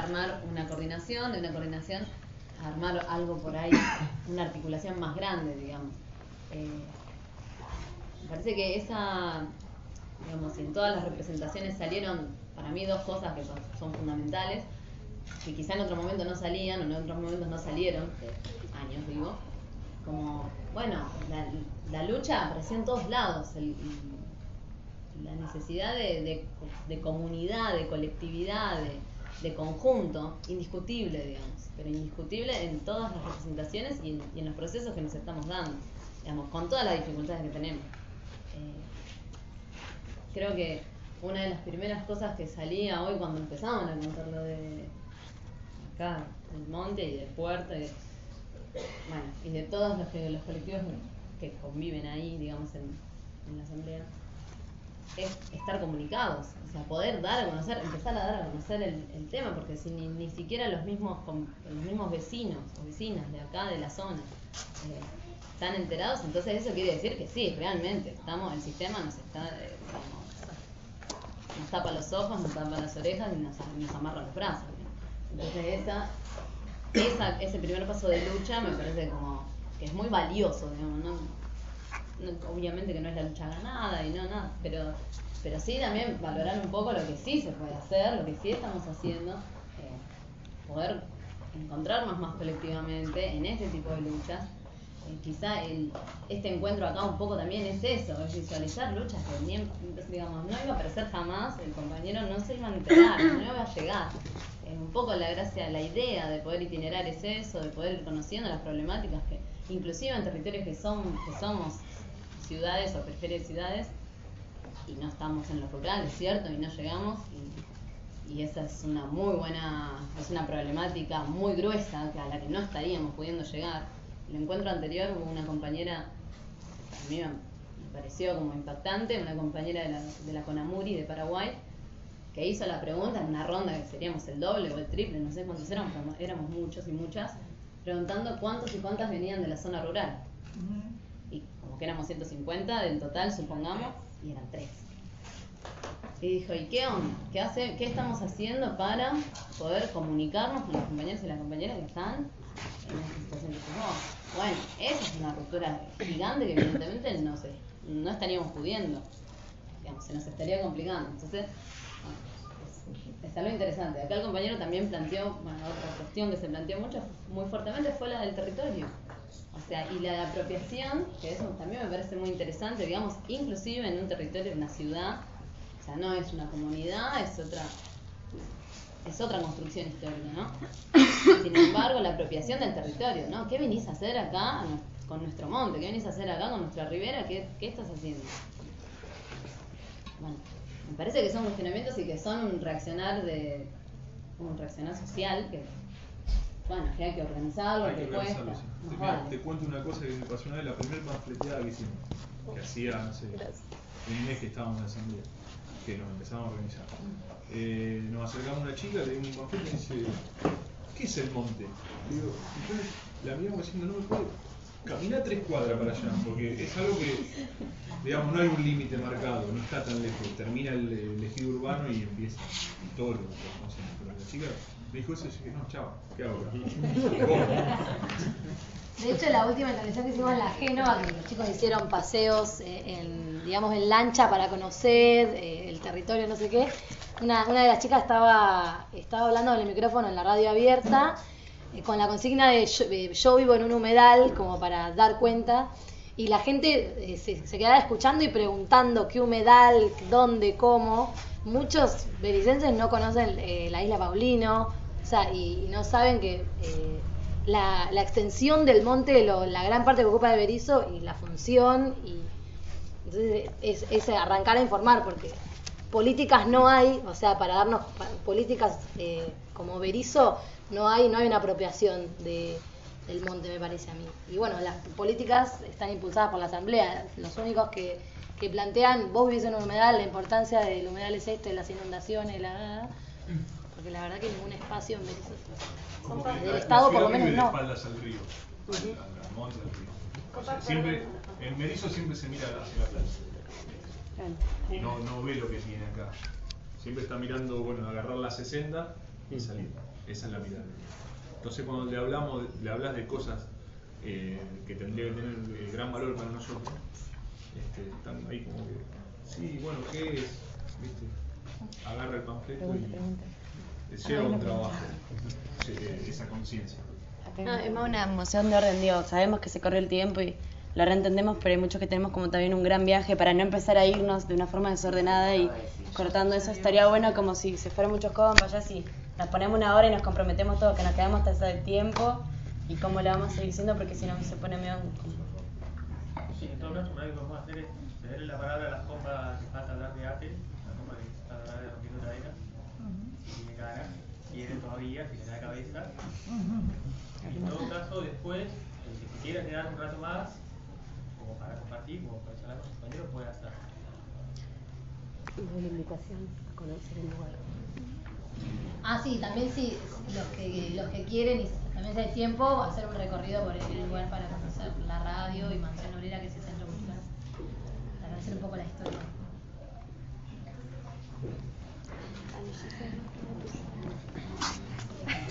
armar una coordinación, de una coordinación a armar algo por ahí, una articulación más grande, digamos. Me parece que esa, digamos, en todas las representaciones salieron para mí dos cosas que son fundamentales, que quizá en otro momento no salían, o en otros momentos no salieron, años digo, como, bueno, la lucha apareció en todos lados, la necesidad de comunidad, de colectividad, de conjunto, indiscutible, digamos, pero indiscutible en todas las representaciones y en los procesos que nos estamos dando, digamos, con todas las dificultades que tenemos. Creo que una de las primeras cosas que salía hoy cuando empezamos a contar lo de acá, del monte y del puerto, y de todos los colectivos que conviven ahí, digamos, en la asamblea, es estar comunicados, o sea, poder dar a conocer, empezar a dar a conocer el tema, porque si ni siquiera los mismos vecinos o vecinas de acá, de la zona, están enterados, entonces eso quiere decir que sí, realmente, el sistema nos está, nos tapa los ojos, nos tapa las orejas y nos amarra los brazos, ¿no? Entonces ese primer paso de lucha me parece como que es muy valioso, digamos, obviamente que no es la lucha ganada y nada, pero sí también valorar un poco lo que sí se puede hacer, lo que sí estamos haciendo, poder encontrarnos más colectivamente en este tipo de luchas. Quizá este encuentro acá un poco también es eso, es visualizar luchas que digamos, no iba a aparecer jamás, el compañero no se iba a enterar, no iba a llegar. Un poco la gracia, la idea de poder itinerar es eso, de poder ir conociendo las problemáticas que, inclusive en territorios que somos ciudades o periferias de ciudades, y no estamos en lo rural, es cierto, y no llegamos, y esa es una muy buena, es una problemática muy gruesa a la que no estaríamos pudiendo llegar. En el encuentro anterior hubo una compañera, a mí me pareció como impactante, una compañera de la CONAMURI de Paraguay, que hizo la pregunta en una ronda que seríamos el doble o el triple, no sé cuántos éramos muchos y muchas, preguntando cuántos y cuántas venían de la zona rural. Y como que éramos 150 del total, supongamos, y eran 3. Y dijo, ¿y qué onda? ¿Qué estamos haciendo para poder comunicarnos con los compañeros y las compañeras que están en esta situación que estamos? Bueno, esa es una ruptura gigante que evidentemente no estaríamos pudiendo. Digamos, se nos estaría complicando. Entonces, es algo interesante. Acá el compañero también planteó, otra cuestión que se planteó muy fuertemente fue la del territorio. O sea, y la de apropiación, que eso también me parece muy interesante, digamos, inclusive en un territorio, en una ciudad, o sea, no es una comunidad, es otra construcción histórica, ¿no? Sin embargo, la apropiación del territorio, ¿no? ¿Qué venís a hacer acá con nuestro monte? ¿Qué venís a hacer acá con nuestra ribera? ¿Qué estás haciendo? Bueno, me parece que son cuestionamientos y que son un reaccionar social que, bueno, que hay que organizarlo, que cuesta. Te cuento una cosa que me pasó una vez, la primera panfleteada que hicimos, que hacía, no sé, un mes que estábamos en la asamblea, que nos empezamos a organizar. Nos acercamos a una chica, le dimos un panfleto y dice, ¿qué es el monte? Digo, entonces la miramos diciendo, no me puedo, camina 3 cuadras para allá, porque es algo que, digamos, no hay un límite marcado, no está tan lejos, termina el ejido urbano y empieza todo lo que conocemos. Pero la chica me dijo eso y dije, no, chao, ¿qué hago acá? De hecho, la última intervención que hicimos en la Génova, que los chicos hicieron paseos en lancha para conocer el territorio, no sé qué, una de las chicas estaba hablando en el micrófono en la radio abierta, con la consigna de yo vivo en un humedal, como para dar cuenta, y la gente se quedaba escuchando y preguntando qué humedal, dónde, cómo. Muchos bericenses no conocen la isla Paulino, o sea, y no saben que la extensión del monte, la gran parte que ocupa de Berisso y la función, y entonces es arrancar a informar, porque políticas no hay, o sea, para darnos políticas como Berisso, no hay una apropiación del monte, me parece a mí. Y bueno, las políticas están impulsadas por la Asamblea, los únicos que plantean, vos vivís en un humedal, la importancia del humedal es las inundaciones, porque la verdad que ningún espacio en Berisso, del Estado por lo menos no. Espaldas al río, al monte del río. O sea, siempre, en Berisso siempre se mira hacia la playa. Y no ve lo que tiene acá. Siempre está mirando, bueno, agarrar la 60 y salir. Esa es la mirada. Entonces cuando le hablas de cosas que tendría que tener gran valor para nosotros, están ahí como que, sí, bueno, ¿qué es? ¿Viste? Agarra el panfleto y lleva un trabajo, esa conciencia. No, es más una emoción de orden, digo, sabemos que se corre el tiempo y lo reentendemos, pero hay muchos que tenemos como también un gran viaje para no empezar a irnos de una forma desordenada y cortando eso. Estaría bueno como si se fueran muchos compas, ya si nos ponemos una hora y nos comprometemos todos, que nos quedamos hasta ese tiempo y cómo lo vamos a seguir haciendo, porque si no se pone medio... Sí, en todo caso, lo que podemos hacer es cederle la palabra a las compas que falta hablar de ATE, la compa que está hablando de rompiendo cadenas, si tiene ganas, quiere todavía, si le da cabeza. Y en todo caso, después, si se quiera quedar un rato más, como para compartir, como para charlar con los compañeros, puede hacer. La invitación a conocer el lugar. Sí, también sí, los que quieren y también si hay tiempo, hacer un recorrido por el lugar para conocer la radio y Mansión Obrera, que es el centro